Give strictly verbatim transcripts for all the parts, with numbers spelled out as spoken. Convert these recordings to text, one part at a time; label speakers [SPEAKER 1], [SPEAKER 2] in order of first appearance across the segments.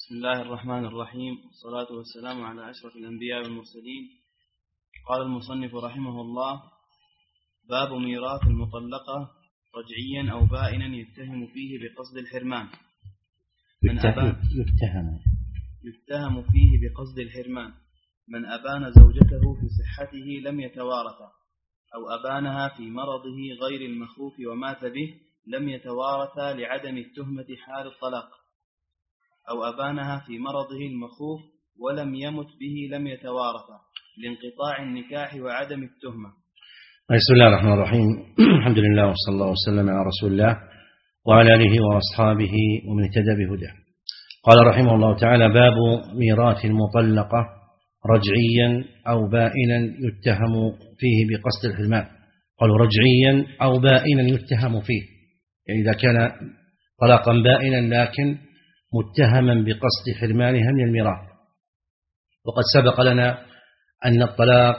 [SPEAKER 1] بسم الله الرحمن الرحيم، والصلاة والسلام على أشرف الأنبياء والمرسلين. قال المصنف رحمه الله: باب ميراث المطلقة رجعيا أو بائنا يتهم فيه بقصد الحرمان. من أبان
[SPEAKER 2] يتهم
[SPEAKER 1] يتهم فيه بقصد الحرمان من أبان زوجته في صحته لم يتوارث، أو أبانها في مرضه غير المخوف ومات به لم يتوارث لعدم التهمة حال الطلاق، أو أبانها في مرضه المخوف ولم يمت به لم يتوارث لانقطاع النكاح وعدم التهمة.
[SPEAKER 2] بسم الله الرحمن الرحيم. الحمد لله وصلى الله وسلم على رسول الله وعلى آله وأصحابه ومن اهتدى بهداه. قال رحمه الله تعالى: باب ميراث المطلقة رجعيا أو بائنا يتهم فيه بقصد الحرمان. قالوا رجعيا أو بائنا يتهم فيه، يعني إذا كان طلاقا بائنا لكن متهما بقصد حرمانها من الميراث. وقد سبق لنا أن الطلاق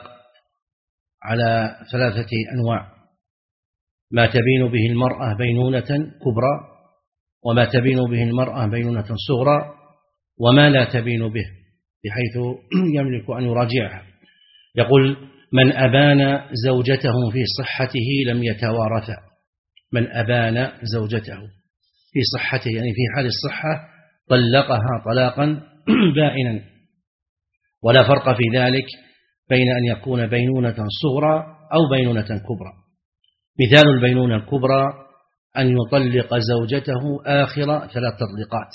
[SPEAKER 2] على ثلاثة أنواع: ما تبين به المرأة بينونة كبرى، وما تبين به المرأة بينونة صغرى، وما لا تبين به بحيث يملك أن يراجعها. يقول: من أبان زوجته في صحته لم يتوارث. من أبان زوجته في صحته، يعني في حال الصحة طلقها طلاقا بائنا، ولا فرق في ذلك بين أن يكون بينونة صغرى أو بينونة كبرى. مثال البينونة الكبرى أن يطلق زوجته آخر ثلاث تطليقات،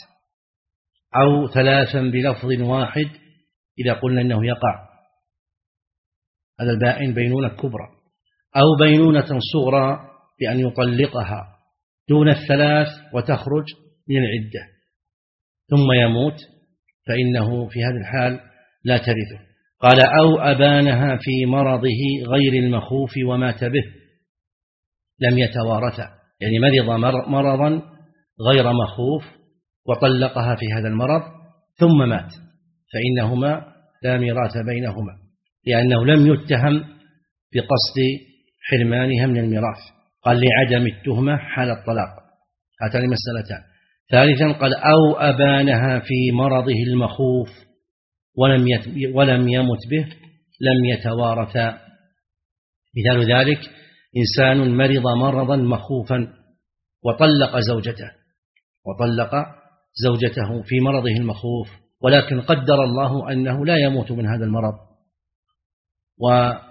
[SPEAKER 2] أو ثلاثا بلفظ واحد إذا قلنا أنه يقع، هذا البائن بينونة كبرى. أو بينونة صغرى بأن يطلقها دون الثلاث وتخرج من العدة ثم يموت، فإنه في هذا الحال لا ترثه. قال: أو أبانها في مرضه غير المخوف ومات به لم يتوارث، يعني مرض مرضا غير مخوف وطلقها في هذا المرض ثم مات، فإنهما لا ميراث بينهما، لأنه لم يتهم بقصد حرمانها من الميراث. قال: لعدم التهمة حال الطلاق. هاتان مسألتان. ثالثا قال: أو أبانها في مرضه المخوف ولم ولم يمت به لم يتوارث. مثال ذلك: إنسان مرض مرضا مخوفا وطلق زوجته وطلق زوجته في مرضه المخوف، ولكن قدر الله أنه لا يموت من هذا المرض وصار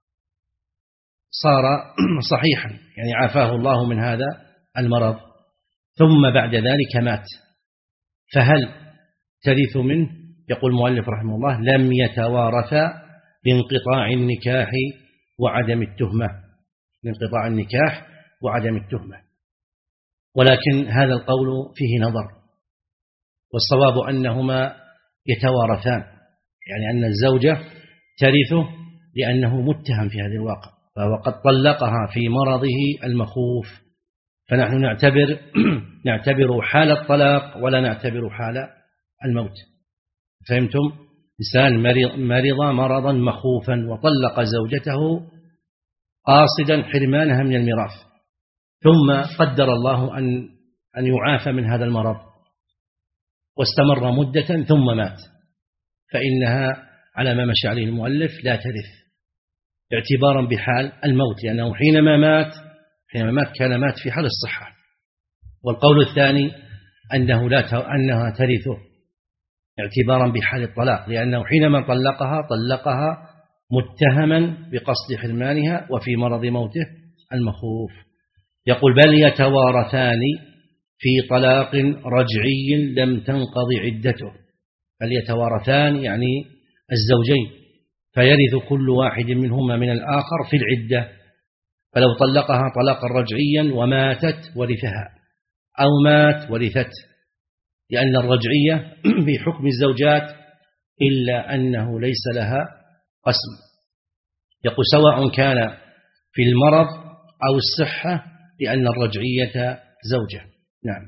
[SPEAKER 2] صحيحا، يعني عافاه الله من هذا المرض، ثم بعد ذلك مات، فهل ترث منه؟ يقول المؤلف رحمه الله: لم يتوارث بانقطاع النكاح وعدم التهمة، بانقطاع النكاح وعدم التهمة. ولكن هذا القول فيه نظر، والصواب أنهما يتوارثان، يعني أن الزوجة ترثه لأنه متهم في هذا الواقع، فهو قد طلقها في مرضه المخوف، فنحن نعتبر نعتبر حال الطلاق ولا نعتبر حال الموت. فهمتم؟ إنسان مرض مرضا مخوفا وطلق زوجته قاصدا حرمانها من الميراث، ثم قدر الله أن أن يعافى من هذا المرض واستمر مدة ثم مات، فإنها على ما مشى عليه المؤلف لا ترث، اعتبارا بحال الموت، لأنه حينما مات حينما مات كان مات في حال الصحة. والقول الثاني أنه لا أنها ترثه اعتبارا بحال الطلاق، لأنه حينما طلقها طلقها متهما بقصد حرمانها وفي مرض موته المخوف. يقول: بل يتوارثان في طلاق رجعي لم تنقض عدته. بل يتوارثان يعني الزوجين، فيرث كل واحد منهما من الآخر في العدة. فلو طلقها طلاقا رجعيا وماتت ورثها، أو مات ورثت، لأن الرجعية بحكم الزوجات إلا أنه ليس لها قسم. يقول: سواء كان في المرض أو الصحة، لأن الرجعية زوجة. نعم.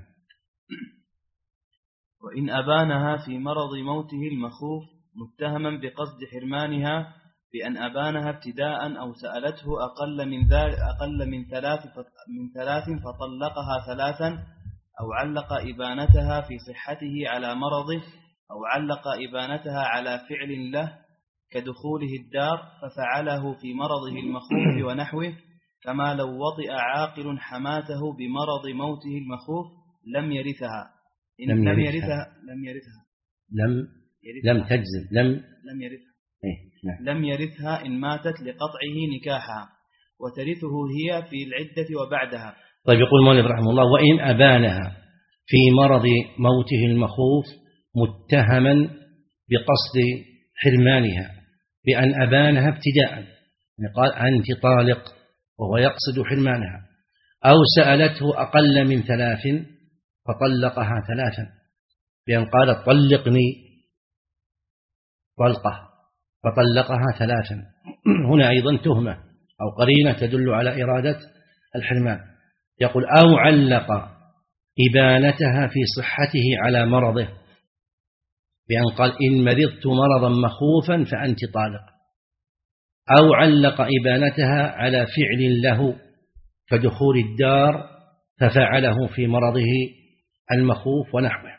[SPEAKER 1] وإن أبانها في مرض موته المخوف متهما بقصد حرمانها بأن أبانها ابتداء أو سألته أقل من ذلك أقل من ثلاث من ثلاث فطلقها ثلاثا، أو علق إبانتها في صحته على مرضه أو علق إبانتها على فعل له كدخوله الدار ففعله في مرضه المخوف ونحوه، كما لو وطئ عاقل حماته بمرض موته المخوف لم يرثها إن
[SPEAKER 2] لم
[SPEAKER 1] لم
[SPEAKER 2] يرثها
[SPEAKER 1] يرثها لم يرثها
[SPEAKER 2] لم
[SPEAKER 1] يرثها
[SPEAKER 2] لم تجزم لم
[SPEAKER 1] لم يرثها
[SPEAKER 2] إيه نعم.
[SPEAKER 1] لم يرثها إن ماتت لقطعه نكاحها، وترثه هي في العدة وبعدها.
[SPEAKER 2] طيب يقول المؤلف رحمه الله: وإن أبانها في مرض موته المخوف متهما بقصد حرمانها بأن أبانها ابتداء، يعني قال أنت طالق وهو يقصد حرمانها، أو سألته أقل من ثلاث فطلقها ثلاثا بأن قال طلقني طلقة فطلقها ثلاثا، هنا أيضا تهمة أو قرينة تدل على إرادة الحرمان. يقول: أو علق إبانتها في صحته على مرضه بأن قال إن مرضت مرضا مخوفا فأنت طالق، أو علق إبانتها على فعل له كدخول الدار ففعله في مرضه المخوف ونحوه.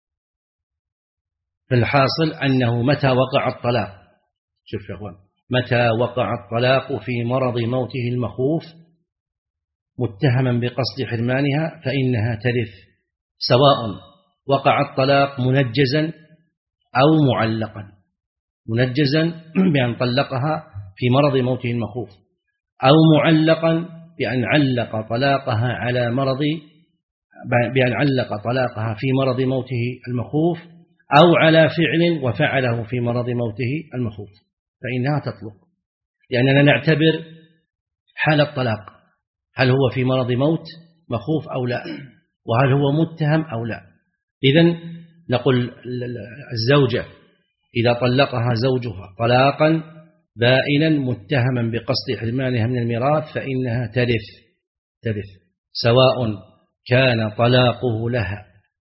[SPEAKER 2] فالحاصل أنه متى وقع الطلاق، شوف يا أخوان، متى وقع الطلاق في مرض موته المخوف متهما بقصد حرمانها فإنها ترث، سواء وقع الطلاق منجزا أو معلقا، منجزا بأن طلقها في مرض موته المخوف، أو معلقا بأن علق طلاقها على مرض بأن علق طلاقها في مرض موته المخوف، أو على فعل وفعله في مرض موته المخوف، فإنها تطلق. لأننا نعتبر حال الطلاق، هل هو في مرض موت مخوف أو لا، وهل هو متهم أو لا. إذن نقول الزوجة إذا طلقها زوجها طلاقا بائنا متهما بقصد حرمانها من الميراث فإنها ترث ترث سواء كان طلاقه لها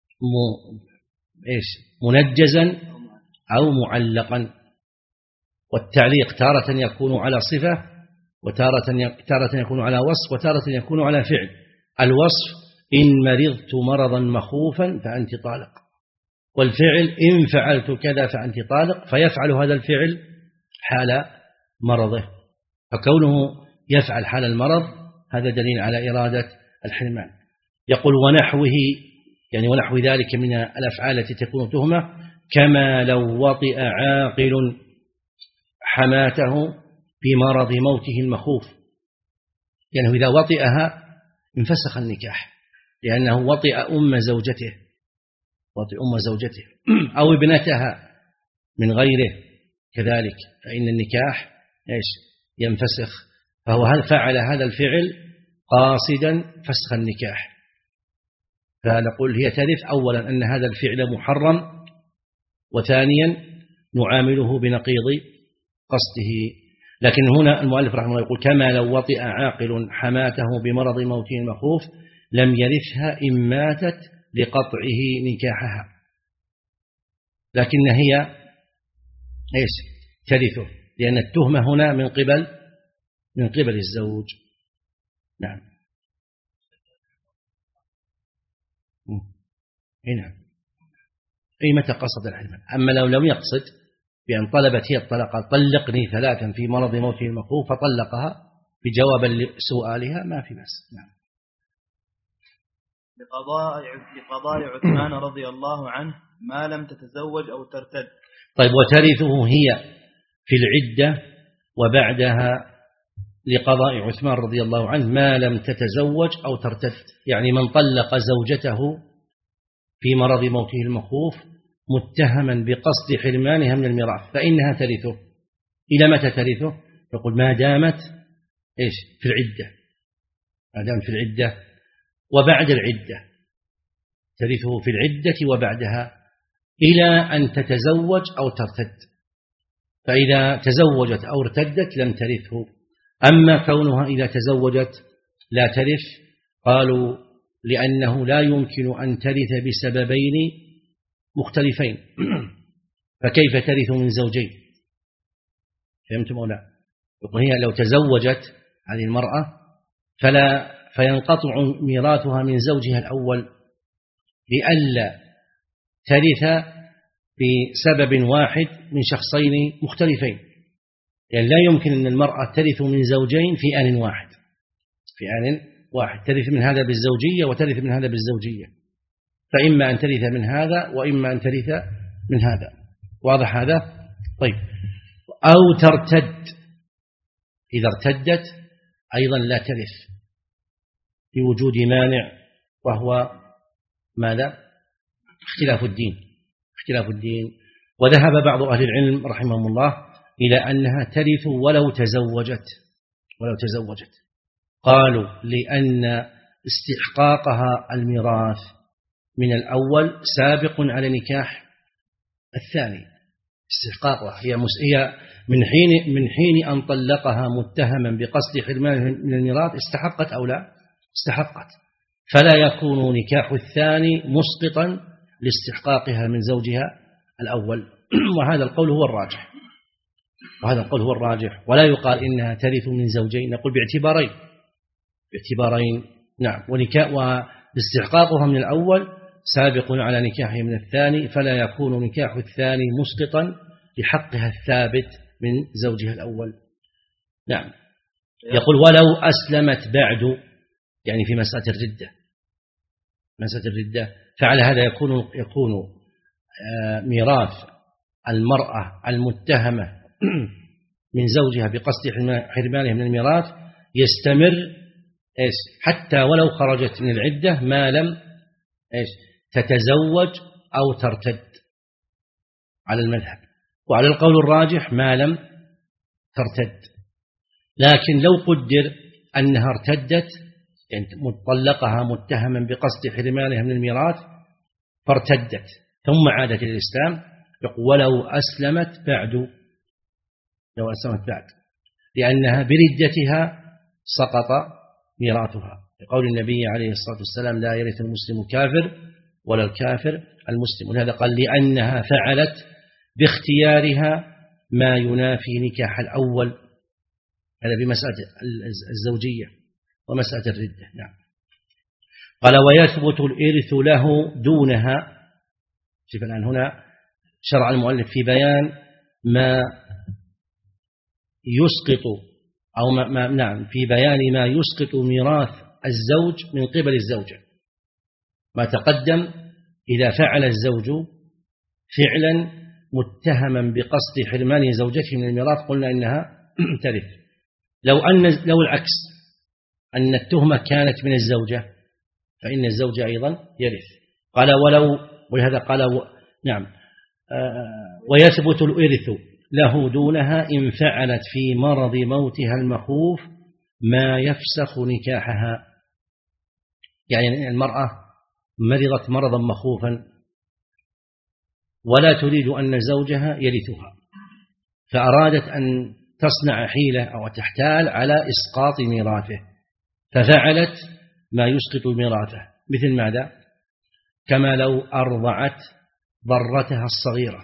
[SPEAKER 2] منجزا أو معلقا. والتعليق تارة يكون على صفة وتارة تارة يكون على وصف وتارة يكون على فعل. الوصف إن مرضت مرضا مخوفا فأنت طالق، والفعل إن فعلت كذا فأنت طالق، فيفعل هذا الفعل حال مرضه، فكونه يفعل حال المرض هذا دليل على إرادة الحرمان. يقول ونحوه، يعني ونحو ذلك من الأفعال التي تكون تهمة، كما لو وطئ عاقل حماته في مرض موته المخوف، لأنه يعني إذا وطئها انفسخ النكاح، لأنه وطئ أم زوجته وطئ أم زوجته أو ابنتها من غيره كذلك، فإن النكاح إيش ينفسخ. فهو هل فعل هذا الفعل قاصدا فسخ النكاح، فنقول هي ترث أولا أن هذا الفعل محرم، وثانيا نعامله بنقيض قصده. لكن هنا المؤلف رحمه الله يقول كما لو وطئ عاقل حماته بمرض موته المخوف لم يرثها إن ماتت لقطعه نكاحها، لكن هي إيش ترثه، لأن التهمة هنا من قبل من قبل الزوج. نعم هنا أي متى قصد الحرمان. أما لو لم يقصد بأن طلبت هي الطلاق طلقني ثلاثا في مرض موته المخوف فطلقها بجوابا لسؤالها ما في بأس. نعم.
[SPEAKER 1] لقضاء لقضاء عثمان رضي الله عنه ما لم تتزوج أو ترتد.
[SPEAKER 2] طيب وترثه هي في العدة وبعدها لقضاء عثمان رضي الله عنه ما لم تتزوج أو ترتد، يعني من طلق زوجته في مرض موته المخوف متهما بقصد حرمانها من الميراث فإنها ترثه. إلى متى ترثه؟ يقول ما دامت إيش في العدة، ما دامت في العدة وبعد العدة، ترثه في العدة وبعدها إلى أن تتزوج أو ترتد، فإذا تزوجت أو ارتدت لم ترثه. أما كونها إذا تزوجت لا ترث قالوا لأنه لا يمكن أن ترث بسببين مختلفين فكيف ترث من زوجين؟ فهمتم أو لا؟ هي لو تزوجت هذه المرأة فلا فينقطع ميراثها من زوجها الأول لئلا ترث بسبب واحد من شخصين مختلفين، يعني لا يمكن أن المرأة ترث من زوجين في آن واحد في آن واحد ترث من هذا بالزوجية وترث من هذا بالزوجية، فإما أن ترث من هذا وإما أن ترث من هذا. واضح هذا؟ طيب. أو ترتد، إذا ارتدت أيضا لا ترث لوجود مانع، وهو ماذا؟ اختلاف الدين اختلاف الدين وذهب بعض أهل العلم رحمهم الله إلى أنها ترث ولو تزوجت ولو تزوجت قالوا لأن استحقاقها الميراث من الأول سابق على نكاح الثاني. استحقاقها هي هي من حين من حين أن طلقها متهما بقصد حرمانه من الميراث استحقت أو لا؟ استحقت، فلا يكون نكاح الثاني مسقطا لاستحقاقها من زوجها الأول. وهذا القول هو الراجح وهذا القول هو الراجح ولا يقال إنها ترث من زوجين، نقول باعتبارين باعتبارين نعم، ونكاح واستحقاقها من الأول سابق على نكاحه من الثاني، فلا يكون نكاح الثاني مسقطا لحقها الثابت من زوجها الأول. نعم. يقول ولو أسلمت بعد، يعني في مسألة الردة مسألة الردة فعلى هذا يكون يكون ميراث المرأة المتهمة من زوجها بقصد حرمانه من الميراث يستمر حتى ولو خرجت من العدة ما لم تتزوج أو ترتد على المذهب، وعلى القول الراجح ما لم ترتد. لكن لو قدر أنها ارتدت، يعني مطلقها متهما بقصد حرمانها من الميراث فارتدت ثم عادت إلى الإسلام، ولو أسلمت بعد لو أسلمت بعد لأنها بردتها سقط ميراثها، لقول النبي عليه الصلاة والسلام لا يرث المسلم الكافر ولا الكافر المسلم. ولهذا قال لأنها فعلت باختيارها ما ينافي نكاح الأول، هذا بمسألة الزوجية ومسألة الردة. نعم. قال ويثبت الإرث له دونها. شوف الآن هنا شرع المؤلف في بيان ما يسقط أو ما, ما نعم في بيان ما يسقط ميراث الزوج من قبل الزوجة. ما تقدم إذا فعل الزوج فعلا متهما بقصد حرمان زوجته من الميراث قلنا إنها ترث. لو أن لو العكس أن التهمة كانت من الزوجة فإن الزوج أيضا يرث. قال ولو ولهذا قال و... نعم آه ويثبت الإرث له دونها إن فعلت في مرض موتها المخوف ما يفسخ نكاحها. يعني المرأة مرضت مرضا مخوفا ولا تريد أن زوجها يرثها، فأرادت أن تصنع حيلة أو تحتال على إسقاط ميراثه، ففعلت ما يسقط ميراثه. مثل ماذا؟ كما لو أرضعت ضرتها الصغيرة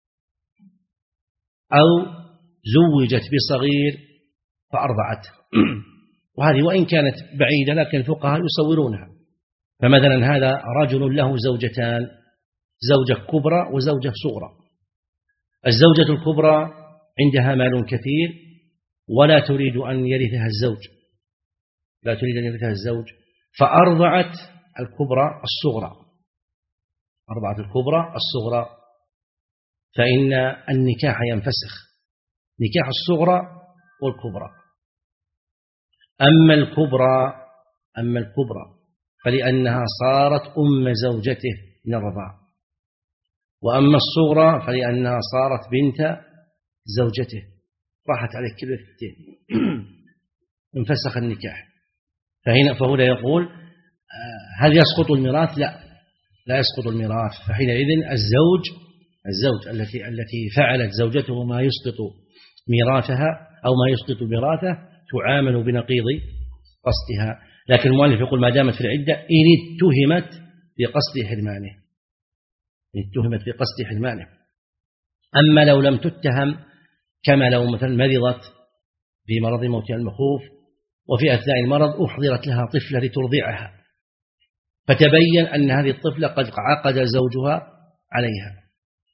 [SPEAKER 2] أو زوجت بصغير فأرضعته، وهذه وإن كانت بعيدة لكن الفقهاء يصورونها. فمثلا هذا رجل له زوجتان، زوجة كبرى وزوجة صغرى. الزوجة الكبرى عندها مال كثير ولا تريد أن يرثها الزوج لا تريد أن يرثها الزوج فأرضعت الكبرى الصغرى أرضعت الكبرى الصغرى فإن النكاح ينفسخ، نكاح الصغرى والكبرى. أما الكبرى أما الكبرى فلأنها صارت أم زوجته من الرضاع، وأما الصغرى فلأنها صارت بنت زوجته، راحت عليه كل الاثنين انفسخ النكاح. فهنا فهنا يقول هل يسقط الميراث؟ لا لا يسقط الميراث. فحينئذ الزوج الزوج التي التي فعلت زوجته ما يسقط ميراثها أو ما يسقط ميراثه تعامل بنقيض قصدها. لكن المؤلف يقول ما دامت في العدة إن اتهمت بقصد حرمانه إن اتهمت بقصد حرمانه. أما لو لم تتهم كما لو مثلا مرضت بمرض موتها المخوف وفي أثناء المرض أحضرت لها طفلة لترضعها فتبين أن هذه الطفلة قد عقد زوجها عليها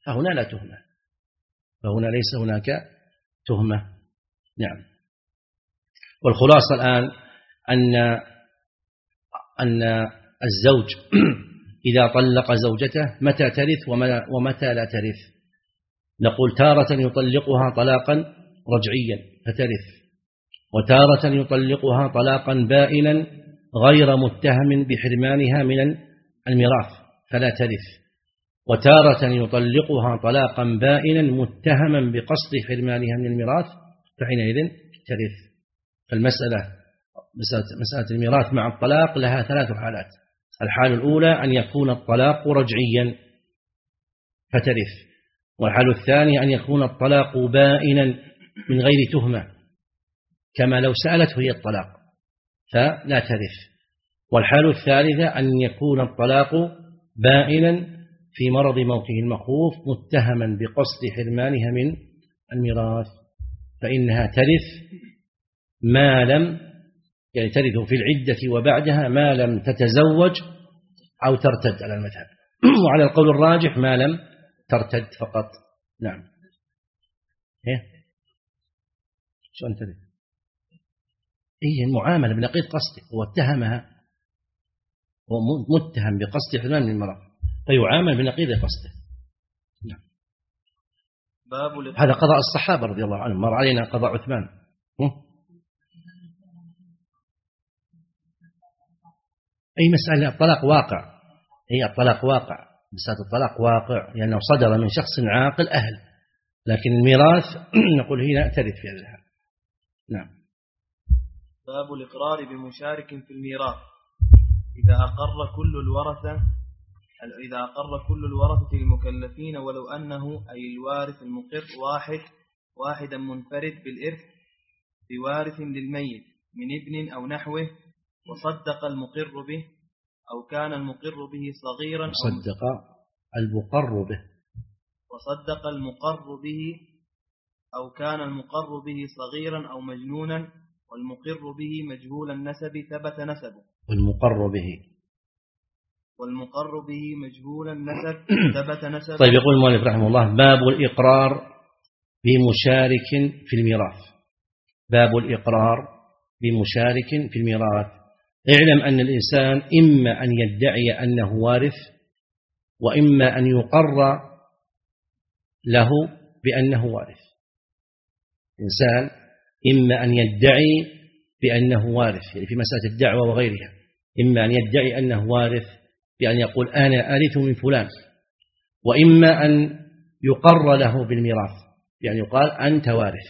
[SPEAKER 2] فهنا لا تهمة، فهنا ليس هناك تهمة. نعم. والخلاصة الآن أن أن الزوج إذا طلق زوجته متى ترث ومتى لا ترث. نقول تارة يطلقها طلاقا رجعيا فترث، وتارة يطلقها طلاقا بائنا غير متهم بحرمانها من الميراث فلا ترث، وتارة يطلقها طلاقا بائنا متهما بقصد حرمانها من الميراث فحينئذ ترث. فالمسألة مسألة الميراث مع الطلاق لها ثلاث حالات. الحال الأولى أن يكون الطلاق رجعيا فترث، والحال الثاني أن يكون الطلاق بائنا من غير تهمة كما لو سألته هي الطلاق فلا ترث، والحال الثالثة أن يكون الطلاق بائنا في مرض موته المخوف متهما بقصد حرمانها من الميراث فإنها ترث ما لم يعني ترث في العدة وبعدها ما لم تتزوج أو ترتد على المذهب، وعلى القول الراجح ما لم ترتد فقط. نعم. إيه شو أنت ترث؟ إيه المعاملة بنقيض قصده، هو اتهمها، هو متهم بقصد حرمان من المرأة فيعامل بنقيض قصده. نعم. هذا قضاء الصحابة رضي الله عنهم، مر علينا قضاء عثمان. أي مسألة الطلاق واقع، هي الطلاق واقع، مسألة الطلاق واقع لأنه صدر من شخص عاقل أهل، لكن الميراث نقول هنا ترث في هذا. نعم.
[SPEAKER 1] باب الإقرار بمشارك في الميراث إذا أقر كل الورثة إذا أقر كل الورثة المكلفين ولو أنه أي الوارث المقر واحد واحدا منفرد بالإرث بوارث للميت من ابن أو نحوه، وصدق المقر به أو كان المقر به صغيرا
[SPEAKER 2] صدق المقر به
[SPEAKER 1] وصدق المقر به أو كان المقر به صغيرا أو مجنونا، والمقر به مجهول النسب ثبت نسبه
[SPEAKER 2] والمقر به
[SPEAKER 1] والمقر به مجهول النسب ثبت نسبه.
[SPEAKER 2] طيب يقول المؤلف رحمه الله باب الإقرار بمشارك في الميراث. باب الإقرار بمشارك في الميراث. اعلم أن الإنسان إما أن يدعي أنه وارث وإما أن يقر له بأنه وارث. إنسان إما أن يدعي بأنه وارث يعني في مسألة الدعوة وغيرها، إما أن يدعي أنه وارث بأن يقول أنا أرث من فلان، وإما أن يقر له بالميراث يعني يقال أنت وارث.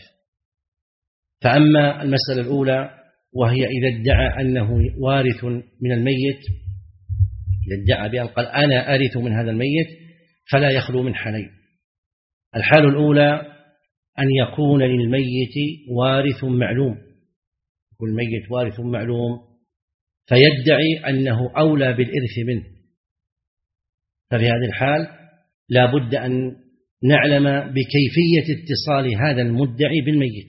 [SPEAKER 2] فأما المسألة الأولى وهي إذا ادعى أنه وارث من الميت، إذا ادعى بأن قال أنا أرث من هذا الميت فلا يخلو من حالين. الحال الأولى أن يكون للميت وارث معلوم، يكون الميت وارث معلوم فيدعي أنه أولى بالإرث منه، ففي هذه الحال لا بد أن نعلم بكيفية اتصال هذا المدعي بالميت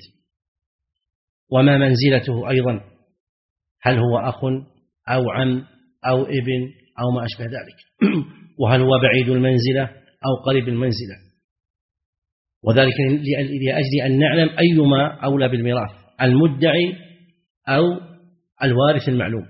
[SPEAKER 2] وما منزلته أيضا، هل هو أخ أو عم أو ابن أو ما أشبه ذلك، وهل هو بعيد المنزلة أو قريب المنزلة، وذلك لأجل أن نعلم أيما أولى بالميراث المدعي أو الوارث المعلوم.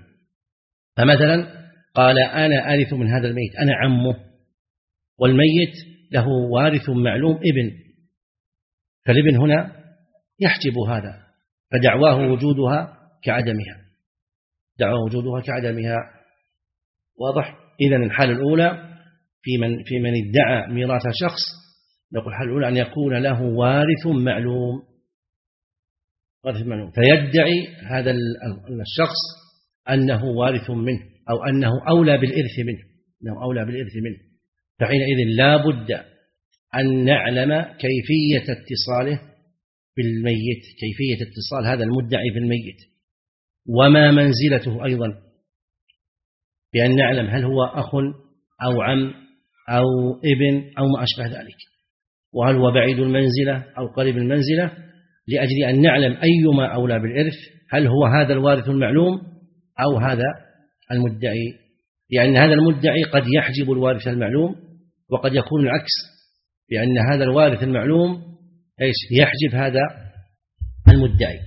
[SPEAKER 2] فمثلا قال أنا أرث من هذا الميت، أنا عمه، والميت له وارث معلوم ابن، فالابن هنا يحجب هذا، فدعواه وجودها كعدمها، دعواه وجودها كعدمها. واضح؟ إذن الحالة الأولى في من في من ادعى ميراث شخص نقول الحالة الأولى أن يكون له وارث معلوم، وارث معلوم فيدعي هذا الشخص أنه وارث منه أو أنه أولى بالإرث منه، أنه أولى بالإرث منه، فحينئذ لا بد أن نعلم كيفية اتصاله بالميت، كيفية اتصال هذا المدعي بالميت وما منزلته أيضا، بأن نعلم هل هو أخ أو عم أو ابن أو ما أشبه ذلك، وهل هو بعيد المنزلة أو قريب المنزلة، لأجل أن نعلم أيما أولى بالإرث، هل هو هذا الوارث المعلوم أو هذا المدعي، لأن هذا المدعي قد يحجب الوارث المعلوم وقد يكون العكس، بأن هذا الوارث المعلوم إيش يحجب هذا المدعي.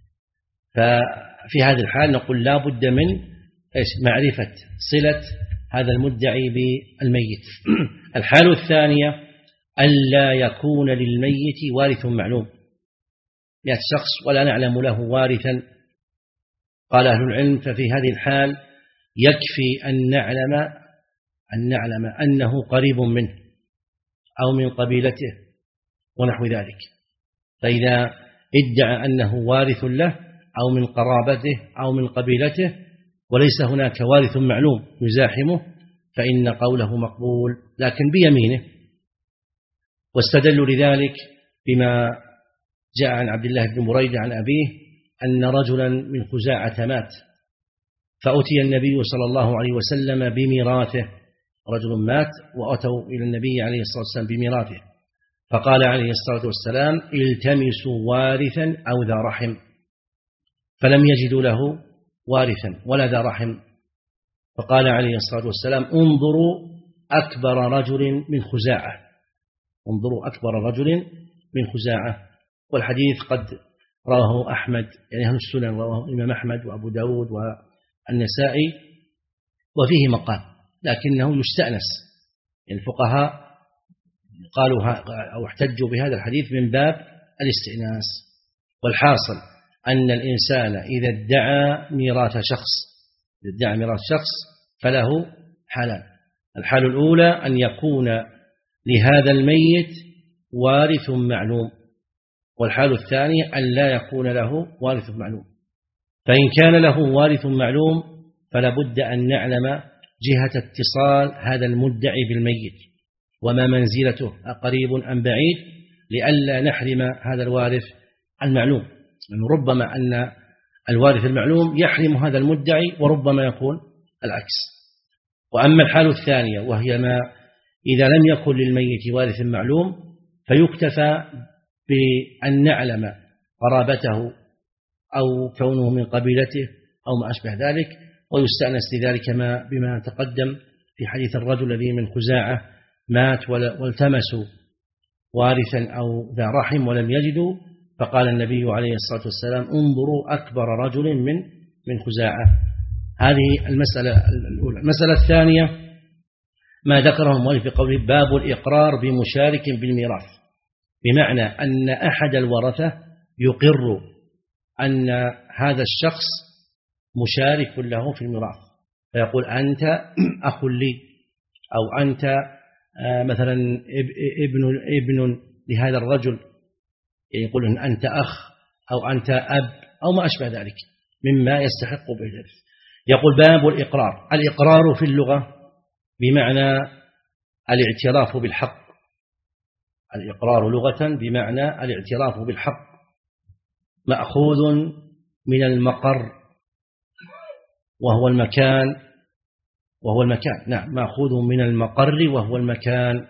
[SPEAKER 2] ففي هذه الحال نقول لا بد من إيش معرفة صلة هذا المدعي بالميت. الحال الثانية ألا يكون للميت وارث معلوم، يأتي شخص ولا نعلم له وارثا. قال أهل العلم ففي هذه الحال يكفي أن نعلم أن نعلم أنه قريب منه أو من قبيلته ونحو ذلك. فإذا ادعى أنه وارث له أو من قرابته أو من قبيلته وليس هناك وارث معلوم يزاحمه فإن قوله مقبول، لكن بيمينه. واستدلوا لذلك بما جاء عن عبد الله بن بريدة عن أبيه أن رجلا من خزاعة مات، فأتي النبي صلى الله عليه وسلم بميراثه. رجل مات وأتوا إلى النبي عليه الصلاة والسلام بميراثه، فقال عليه الصلاة والسلام التمسوا وارثا أو ذا رحم، فلم يجدوا له وارثا ولا ذا رحم. فقال عليه الصلاة والسلام انظروا أكبر رجل من خزاعة، انظروا أكبر رجل من خزاعة. والحديث قد رواه أحمد، يعني أهل السنن رواه الإمام أحمد وأبو داود والنسائي، وفيه مقال لكنه يستأنس. يعني الفقهاء قالوا أو احتجوا بهذا الحديث من باب الاستئناس. والحاصل أن الإنسان إذا ادعى ميراث شخص إذا ادعى ميراث شخص فله حالان. الحال الأولى أن يكون لهذا الميت وارث معلوم، والحال الثانية أن لا يكون له وارث معلوم. فإن كان له وارث معلوم فلا بد أن نعلم جهة اتصال هذا المدعي بالميت وما منزلته أقريب أم بعيد، لئلا نحرم هذا الوارث المعلوم. يعني ربما أن الوارث المعلوم يحرم هذا المدعي وربما يكون العكس. وأما الحال الثانية وهي ما إذا لم يكن للميت وارث معلوم فيكتفى بأن نعلم قرابته أو كونه من قبيلته أو ما أشبه ذلك، ويستأنس لذلك ما بما تقدم في حديث الرجل الذي من خزاعة مات والتمسوا وارثا أو ذا رحم ولم يجدوا، فقال النبي عليه الصلاة والسلام انظروا أكبر رجل من من خزاعة. هذه المسألة الأولى. المسألة الثانية ما ذكره المؤلف في قوله باب الإقرار بمشارك بالميراث، بمعنى أن أحد الورثة يقر أن هذا الشخص مشارك له في الميراث، فيقول أنت أخ لي، أو أنت مثلا ابن ابن لهذا الرجل، يقول أن أنت أخ أو أنت أب أو ما أشبه ذلك مما يستحق به الإرث. يقول باب الإقرار. الإقرار في اللغة بمعنى الاعتراف بالحق. الإقرار لغة بمعنى الاعتراف بالحق، مأخوذ من المقر وهو المكان وهو المكان نعم مأخوذ من المقر وهو المكان،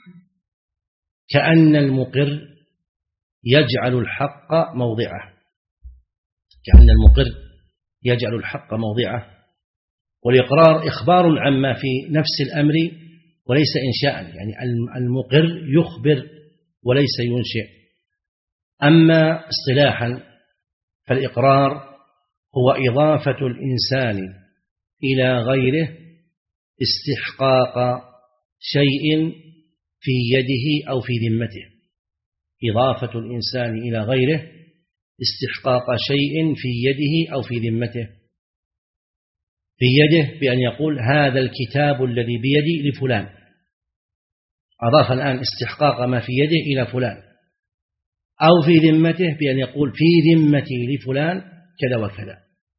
[SPEAKER 2] كأن المقر يجعل الحق موضعه كأن المقر يجعل الحق موضعه. والإقرار إخبار عما في نفس الأمر وليس إنشاء، يعني المقر يخبر وليس ينشئ. أما اصطلاحا فالإقرار هو إضافة الإنسان إلى غيره استحقاق شيء في يده أو في ذمته. إضافة الإنسان إلى غيره استحقاق شيء في يده أو في ذمته. في يده بأن يقول هذا الكتاب الذي بيدي لفلان، أضاف الآن استحقاق ما في يده إلى فلان. أو في ذمته بأن يقول في ذمتي لفلان كذا وكذا.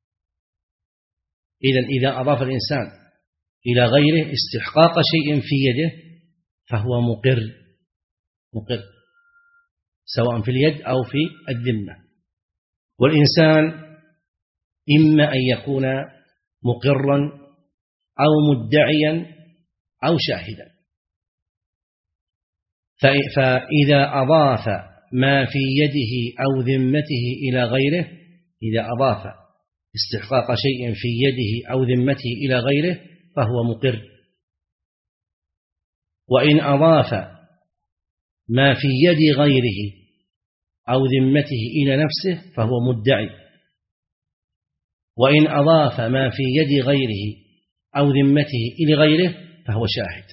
[SPEAKER 2] إذن إذا أضاف الإنسان إلى غيره استحقاق شيء في يده فهو مقر مقر سواء في اليد أو في الذمة. والإنسان إما أن يكون مقرا أو مدعيا أو شاهدا. فإذا أضاف ما في يده أو ذمته إلى غيره، إذا أضاف استحقاق شيء في يده أو ذمته إلى غيره فهو مقر. وإن أضاف ما في يد غيره أو ذمته إلى نفسه فهو مدعي، وإن أضاف ما في يد غيره أو ذمته إلى غيره فهو شاهد.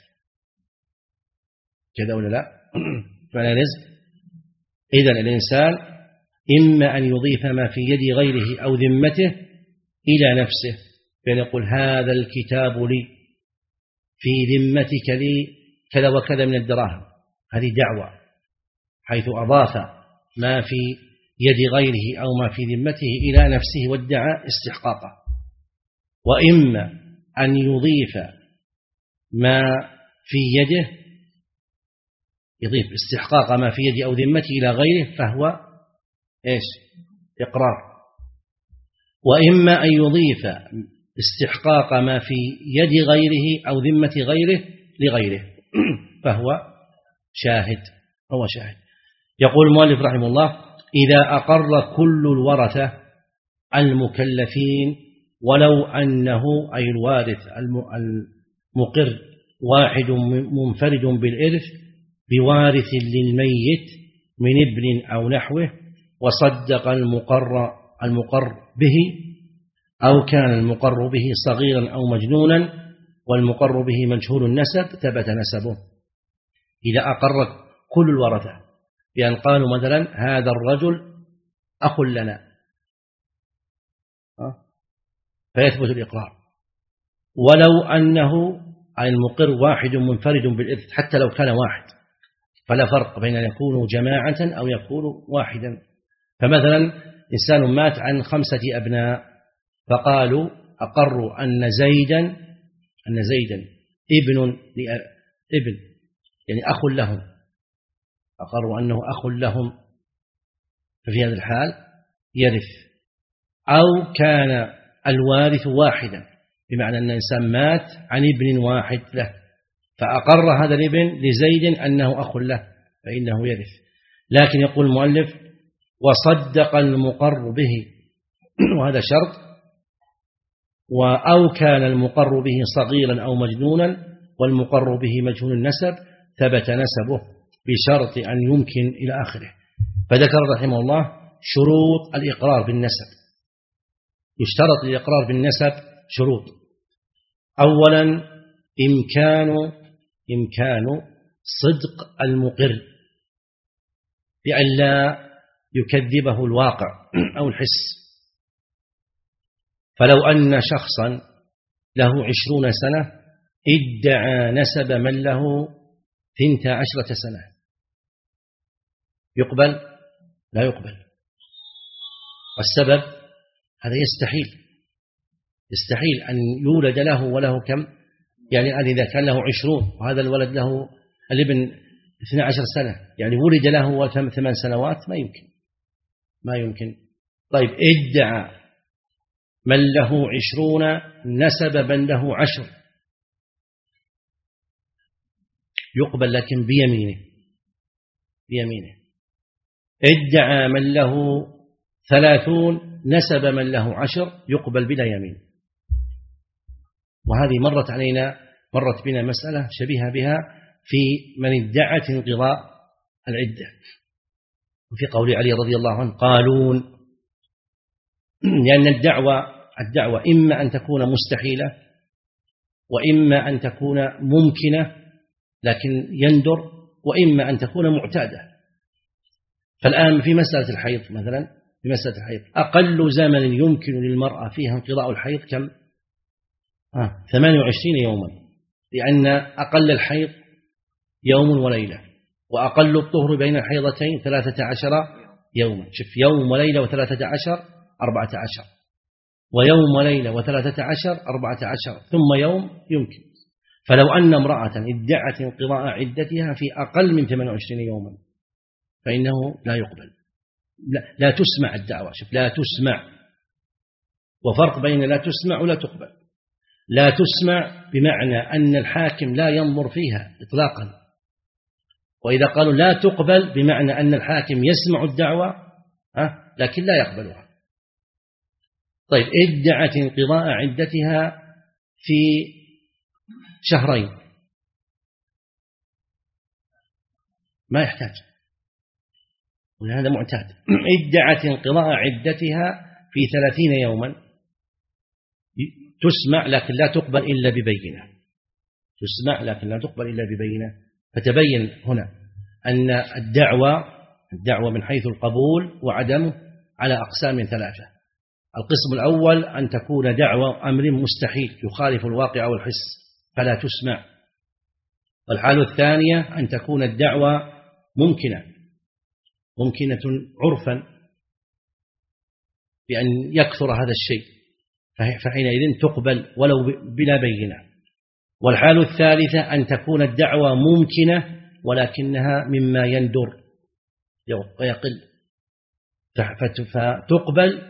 [SPEAKER 2] كذا ولا لا؟ فلا رزق. إذن الإنسان إما أن يضيف ما في يد غيره أو ذمته إلى نفسه، فيقول هذا الكتاب لي، في ذمتك لي كذا وكذا من الدراهم، هذه دعوة، حيث أضاف ما في يد غيره أو ما في ذمته إلى نفسه وادعى استحقاقه. وإما أن يضيف ما في يده، يضيف استحقاق ما في يده أو ذمته إلى غيره فهو إيش؟ إقرار. وإما أن يضيف استحقاق ما في يد غيره أو ذمة غيره لغيره فهو شاهد، هو شاهد. يقول المؤلف رحمه الله: إذا أقر كل الورثة المكلفين ولو أنه أي الوارث المقر واحد منفرد بالإرث بوارث للميت من ابن أو نحوه، وصدق المقر المقر به، أو كان المقر به صغيرا أو مجنونا والمقر به مجهول النسب ثبت نسبه. إذا أقر كل الورثة بأن قالوا مثلا هذا الرجل أخ لنا فيثبت الإقرار، ولو أنه أي المقر واحد منفرد بالإرث، حتى لو كان واحد فلا فرق بين أن يكونوا جماعة أو يكونوا واحدا. فمثلا إنسان مات عن خمسة أبناء فقالوا أقروا أن زيدا أن زيدا ابن ابن يعني أخ لهم، أقروا أنه أخ لهم، ففي هذا الحال يرث. أو كان الوارث واحدا، بمعنى أن الإنسان مات عن ابن واحد له فأقر هذا الابن لزيد أنه أخ له فإنه يرث. لكن يقول المؤلف: وصدق المقر به، وهذا شرط. أو كان المقر به صغيرا أو مجنونا والمقر به مجهول النسب ثبت نسبه بشرط أن يمكن إلى آخره. فذكر رحمه الله شروط الإقرار بالنسب. يشترط الإقرار بالنسب شروط: أولا إمكان إمكان صدق المقر بأن لا يكذبه الواقع أو الحس. فلو أن شخصا له عشرون سنة ادعى نسب من له ثنتا عشرة سنة، يقبل؟ لا يقبل. والسبب هذا يستحيل يستحيل أن يولد له وله كم، يعني إذا كان له عشرون وهذا الولد له الابن اثنى عشر سنة، يعني ولد له ثمان سنوات، ما يمكن ما يمكن. طيب ادعى من له عشرون نسب من له عشر، يقبل لكن بيمينه بيمينه. ادعى من له ثلاثون نسب من له عشر، يقبل بلا يمين. وهذه مرت علينا مرت بنا مسألة شبيهة بها في من ادعت انقضاء العدة، وفي قول علي رضي الله عنه قالون، لأن الدعوة الدعوة إما أن تكون مستحيلة وإما أن تكون ممكنة لكن يندر، وإما أن تكون معتادة. فالآن في مسألة الحيض مثلا، في مسألة الحيض أقل زمن يمكن للمرأة فيها انقضاء الحيض كم؟ آه ثمانية وعشرين يوما، لأن أقل الحيض يوم وليلة، وأقل الطهر بين الحيضتين ثلاثة عشر يوما. شوف، يوم وليلة وثلاثة عشر أربعة عشر، ويوم وليلة وثلاثة عشر أربعة عشر، ثم يوم يمكن. فلو أن امرأة ادعت انقضاء عدتها في أقل من ثمانية وعشرين يوما فإنه لا يقبل، لا, لا تسمع الدعوة. شوف، لا تسمع، وفرق بين لا تسمع ولا تقبل. لا تسمع بمعنى أن الحاكم لا ينظر فيها إطلاقا، وإذا قالوا لا تقبل بمعنى أن الحاكم يسمع الدعوة لكن لا يقبلها. طيب ادعت انقضاء عدتها في شهرين، ما يحتاج، وهذا معتاد. ادعت انقضاء عدتها في ثلاثين يوما تسمع لكن لا تقبل إلا ببينة، تسمع لكن لا تقبل إلا ببينة. فتبين هنا أن الدعوة الدعوة من حيث القبول وعدمه على أقسام ثلاثة. القسم الأول أن تكون دعوة أمر مستحيل يخالف الواقع والحس فلا تسمع. والحال الثانية أن تكون الدعوة ممكنة ممكنة عرفا بأن يكثر هذا الشيء فحينئذ تقبل ولو بلا بينة. والحال الثالثة أن تكون الدعوة ممكنة ولكنها مما يندر ويقل فتقبل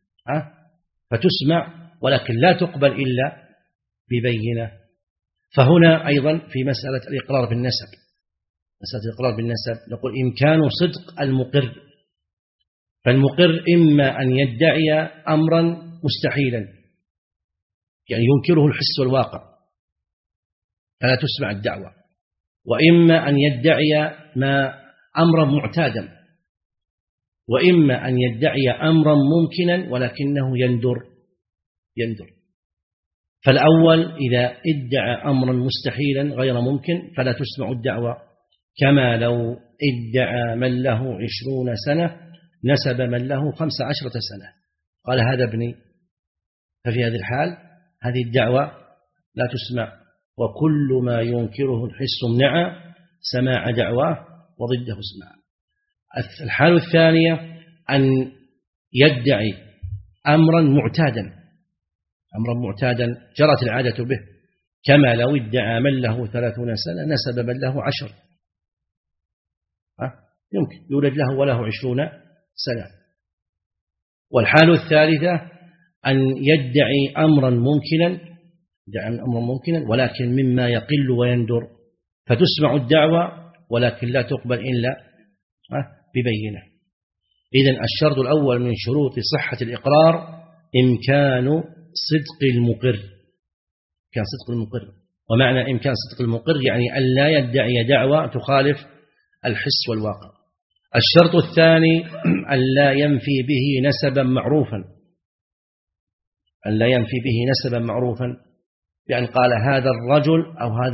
[SPEAKER 2] فتسمع ولكن لا تقبل إلا ببينة. فهنا أيضا في مسألة الإقرار بالنسب، مسألة الإقرار بالنسب نقول إمكان صدق المقر، فالمقر إما أن يدعي أمرا مستحيلا يعني ينكره الحس والواقع فلا تسمع الدعوة، وإما أن يدعي ما أمرا معتادا، وإما أن يدعي أمرا ممكنا ولكنه يندر يندر فالأول إذا ادعى أمرا مستحيلا غير ممكن فلا تسمع الدعوة، كما لو ادعى من له عشرون سنة نسب من له خمس عشرة سنة قال هذا ابني، ففي هذه الحال هذه الدعوة لا تسمع، وكل ما ينكره الحس منع سماع دعواه وضده سماع. الحال الثانية أن يدعي أمرا معتادا أمرا معتادا جرت العادة به، كما لو ادعى من له ثلاثون سنة نسب من له عشر، يمكن يولد له وله عشرون سنة. والحال الثالثة أن يدعي أمرا ممكنا يدعي أمرا ممكنا ولكن مما يقل ويندر فتسمع الدعوة ولكن لا تقبل إلا ببينة. إذن الشرط الأول من شروط صحة الإقرار إمكان صدق المقر، كان صدق المقر، ومعنى إمكان صدق المقر يعني أن لا يدعي دعوة تخالف الحس والواقع. الشرط الثاني أن لا ينفي به نسبا معروفا، أن لا ينفي به نسبا معروفا بأن قال هذا الرجل أو هذا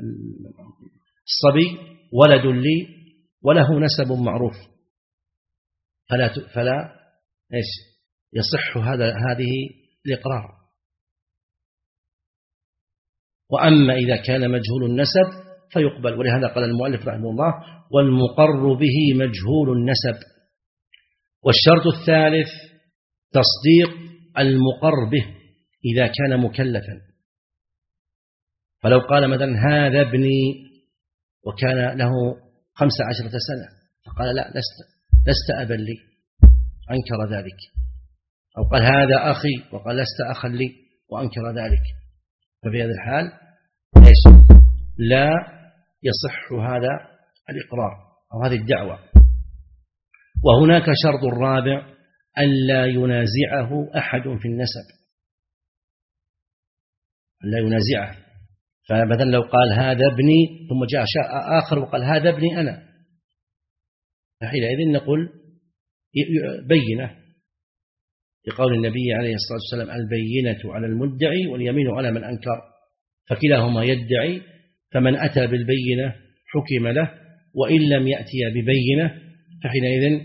[SPEAKER 2] الصبي ولد لي وله نسب معروف فلا فلا إيش يصح هذا هذه الإقرار. وأما إذا كان مجهول النسب فيقبل، ولهذا قال المؤلف رحمه الله والمقر به مجهول النسب. والشرط الثالث تصديق المقر به إذا كان مكلفا، فلو قال مثلا هذا ابني وكان له خمس عشرة سنة فقال لا لست لست أبا لي أنكر ذلك، أو قال هذا أخي وقال لست أخا لي وأنكر ذلك، ففي هذا الحال لا يصح هذا الإقرار أو هذه الدعوة. وهناك شرط الرابع ألا ينازعه أحد في النسب، ألا ينازعه، فمثلا لو قال هذا ابني ثم جاء شاء آخر وقال هذا ابني أنا فحينئذ نقول بينة لقول النبي عليه الصلاة والسلام البينة على المدعي واليمين على من أنكر، فكلاهما يدعي، فمن أتى بالبينة حكم له، وإن لم يأتي ببينة فحينئذ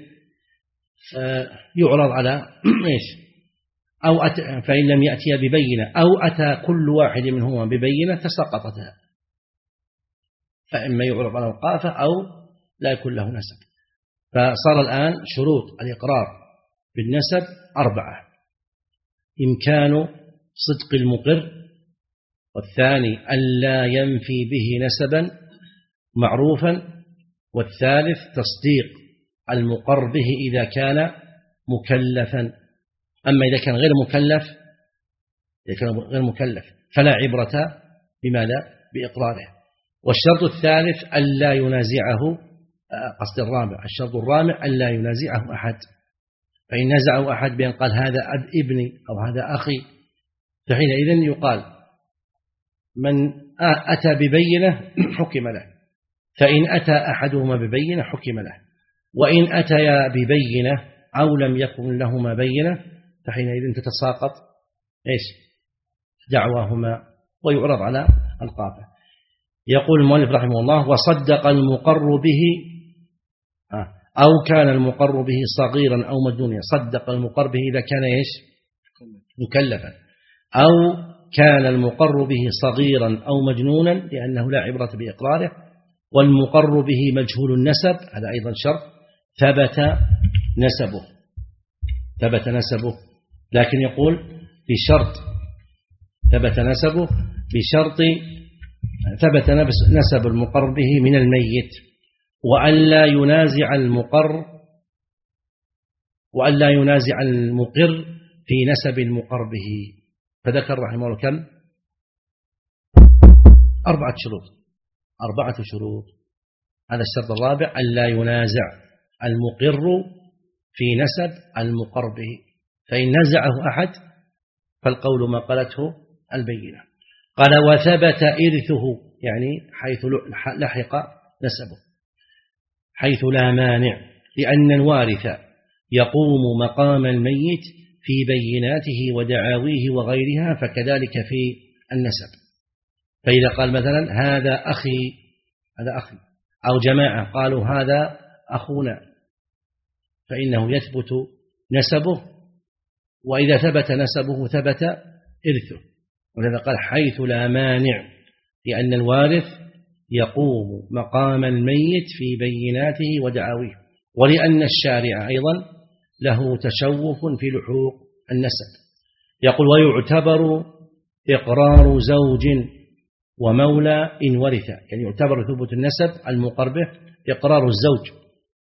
[SPEAKER 2] يعرض على إيش أو أتى، فإن لم يأتي ببينة أو أتى كل واحد منهما ببينة تسقطتها، فإما يعرض على الوقافة أو لا يكون له نسب. فصار الآن شروط الإقرار بالنسب أربعة: إمكان صدق المقر، والثاني ألا ينفي به نسبا معروفا، والثالث تصديق المقر به إذا كان مكلفا. أما إذا كان غير مكلف إذا كان غير مكلف فلا عبرة بماذا بإقراره. والشرط الثالث ألا ينازعه، قصد الرابع الشرط الرابع ألا ينازعه أحد، فإن نزعه أحد بأن قال هذا أب ابني أو هذا أخي فحينئذ يقال من أتى ببينة حكم له، فإن أتى أحدهما ببينة حكم له، وإن أتيا ببينة أو لم يكن لهما بينة فحينئذ تتساقط إيش دعواهما ويعرض على القاطع. يقول المؤلف رحمه الله: وصدق المقر به أو كان المقر به صغيرا أو مجنونا. صدق المقر به إذا كان إيش مكلفا، أو كان المقر به صغيرا أو مجنونا لأنه لا عبرة بإقراره، والمقر به مجهول النسب هذا أيضا شرط ثبت نسبه ثبت نسبه لكن يقول بشرط ثبت نسبه بشرط ثبت نسب المقر به من الميت، وألا ينازع المقر وألا ينازع المقر في نسب المقر به. فذكر رحمه الله كم؟ أربعة شروط أربعة شروط هذا الشرط الرابع: ألا ينازع المقر في نسب المقر به، فإن نزعه أحد فالقول ما قالته البينة. قال: وثبت إرثه، يعني حيث لحق نسبه، حيث لا مانع، لأن الوارث يقوم مقام الميت في بيناته ودعاويه وغيرها، فكذلك في النسب. فإذا قال مثلا هذا أخي هذا أخي أو جماعة قالوا هذا أخونا فإنه يثبت نسبه، وإذا ثبت نسبه ثبت إرثه. ولذا قال حيث لا مانع، لأن الوارث يقوم مقام الميت في بيناته ودعاويه، ولأن الشارع أيضا له تشوف في لحوق النسب. يقول: ويعتبر إقرار زوج ومولى إن ورث، يعني يعتبر ثبوت النسب المقربه إقرار الزوج.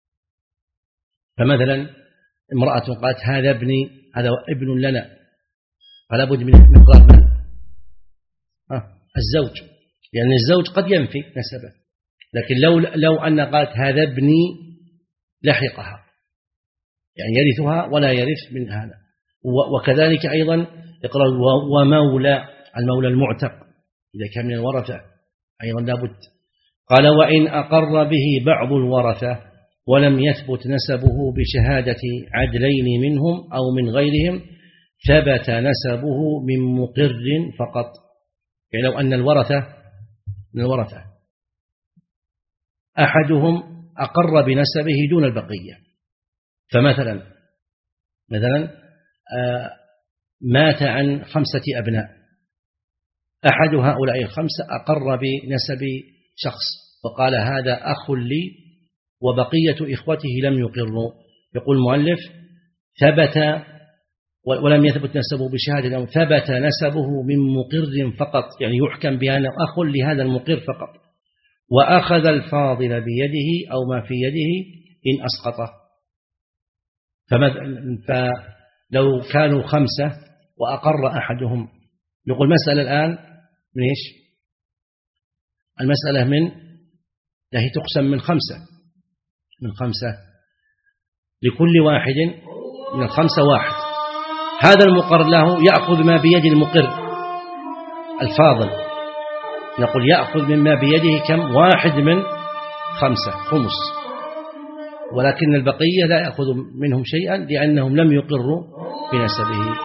[SPEAKER 2] فمثلا امرأة قالت هذا ابني هذا ابن لنا، فلا بد من إقرار من؟ آه الزوج، لأن يعني الزوج قد ينفي نسبه، لكن لو لو أن قالت هذا ابني لحقها، يعني يرثها ولا يرث من هذا. وكذلك أيضا إقرار ومولى، المولى المعتق إذا كان من الورثة أيضا لابد. قال: وإن أقر به بعض الورثة ولم يثبت نسبه بشهادة عدلين منهم أو من غيرهم ثبت نسبه من مقر فقط. يعني لو أن الورثة من الورثة أحدهم أقر بنسبه دون البقية، فمثلا مثلا مات عن خمسة أبناء، أحد هؤلاء الخمسة أقر بنسب شخص وقال هذا أخ لي وبقية إخوته لم يقروا، يقول المؤلف ثبت ولم يثبت نسبه بشهادة، ثبت نسبه من مقر فقط، يعني يحكم بأنه أخ لهذا المقر فقط، وأخذ الفاضل بيده أو ما في يده إن أسقطه. فلو كانوا خمسة وأقر أحدهم، يقول مسألة الآن من إيش؟ المسألة من هي تقسم من خمسة من خمسة لكل واحد من الخمسة واحد، هذا المقر له يأخذ ما بيد المقر الفاضل، نقول يأخذ مما بيده كم؟ واحد من خمسة خمس، ولكن البقية لا يأخذ منهم شيئا لأنهم لم يقروا بنسبه.